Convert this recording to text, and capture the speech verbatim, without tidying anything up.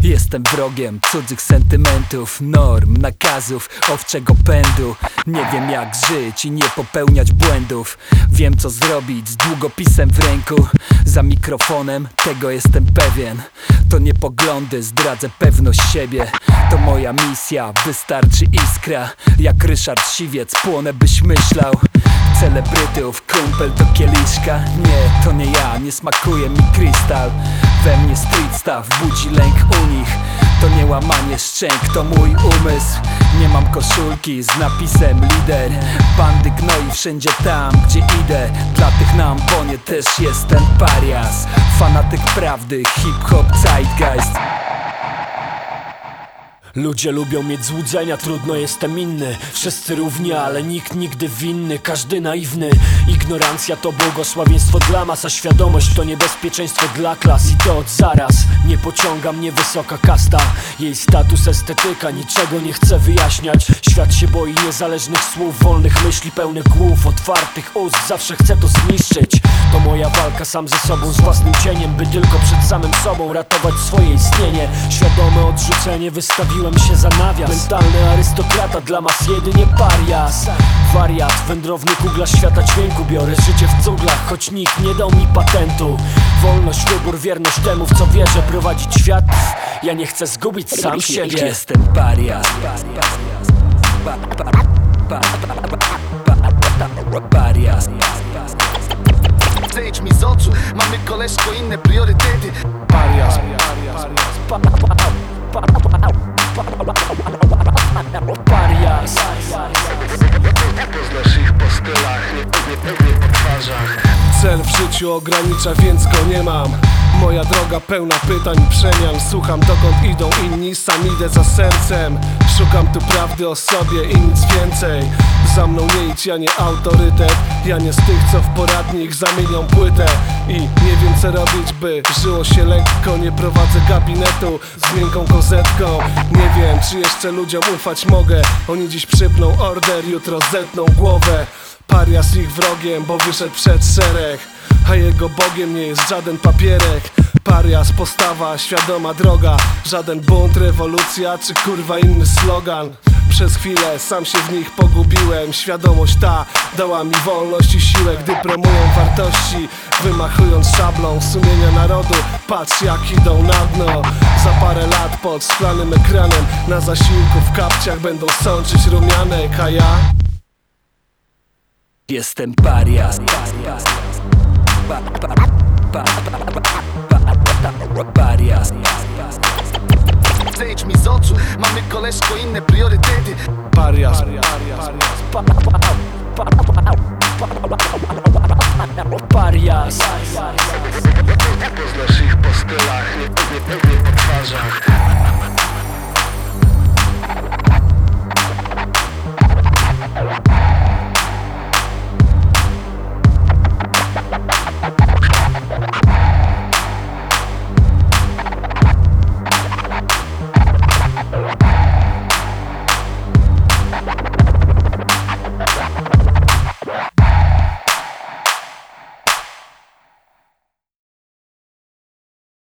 Jestem wrogiem cudzych sentymentów, norm, nakazów, owczego pędu. Nie wiem jak żyć i nie popełniać błędów. Wiem co zrobić z długopisem w ręku. Za mikrofonem, tego jestem pewien. To nie poglądy, zdradzę pewność siebie. To moja misja, wystarczy iskra. Jak Ryszard Siwiec, płonę byś myślał. Celebrytów, kumpel do kieliszka. Nie, to nie ja, nie smakuje mi krystal. We mnie street stuff budzi lęk u nich. To nie łamanie szczęk, to mój umysł. Nie mam koszulki z napisem lider. Bandy gnoi wszędzie tam, gdzie idę. Dla tych na ambonie też jestem parias. Fanatyk prawdy, hip-hop, zeitgeist. Ludzie lubią mieć złudzenia, trudno jestem inny. Wszyscy równi, ale nikt nigdy winny. Każdy naiwny. Ignorancja to błogosławieństwo dla mas, a świadomość to niebezpieczeństwo dla klas. I to od zaraz. Nie pociąga mnie wysoka kasta. Jej status, estetyka, niczego nie chcę wyjaśniać. Świat się boi niezależnych słów, wolnych myśli, pełnych głów, otwartych ust. Zawsze chcę to zniszczyć. To moja walka sam ze sobą, z własnym cieniem, by tylko przed samym sobą ratować swoje istnienie. Świadome odrzucenie wystawiłem się za nawias. Mentalny arystokrata, dla mas jedynie parias. Wariat, wędrowny kugla świata dźwięku. Biorę życie w cuglach, choć nikt nie dał mi patentu. Wolność, wybór, wierność temu, w co wierzę. Prowadzić świat, ja nie chcę zgubić sam siebie. Jestem parias. Parias. Zejdź mi z oczu, mamy koleżko inne priorytety. Parias. Parias. Poznasz ich po stylach, nie pewnie po twarzach. Cel w życiu ogranicza, więc go nie mam. Moja droga pełna pytań i przemian. Słucham dokąd idą inni, sam idę za sercem. Szukam tu prawdy o sobie i nic więcej. Za mną nie idź, ja nie autorytet. Ja nie z tych, co w poradnik zamienią płytę. I nie wiem co robić, by żyło się lekko. Nie prowadzę gabinetu z miękką kozetką. Nie wiem, czy jeszcze ludziom ufać mogę. Oni dziś przypną order, jutro zetną głowę. Parias ich wrogiem, bo wyszedł przed szereg. A jego Bogiem nie jest żaden papierek. Parias, postawa, świadoma droga. Żaden bunt, rewolucja czy kurwa inny slogan. Przez chwilę sam się w nich pogubiłem. Świadomość ta dała mi wolność i siłę, gdy promują wartości, wymachując szablą sumienia narodu. Patrz jak idą na dno. Za parę lat pod szklanym ekranem na zasiłku w kapciach będą sączyć rumianek, a ja jestem parias. Parias. Zejdź mi z oczu, mamy koleżko inne priorytety. Parias. Parias. Poznasz ich po stylach, nie pewnie po twarzach.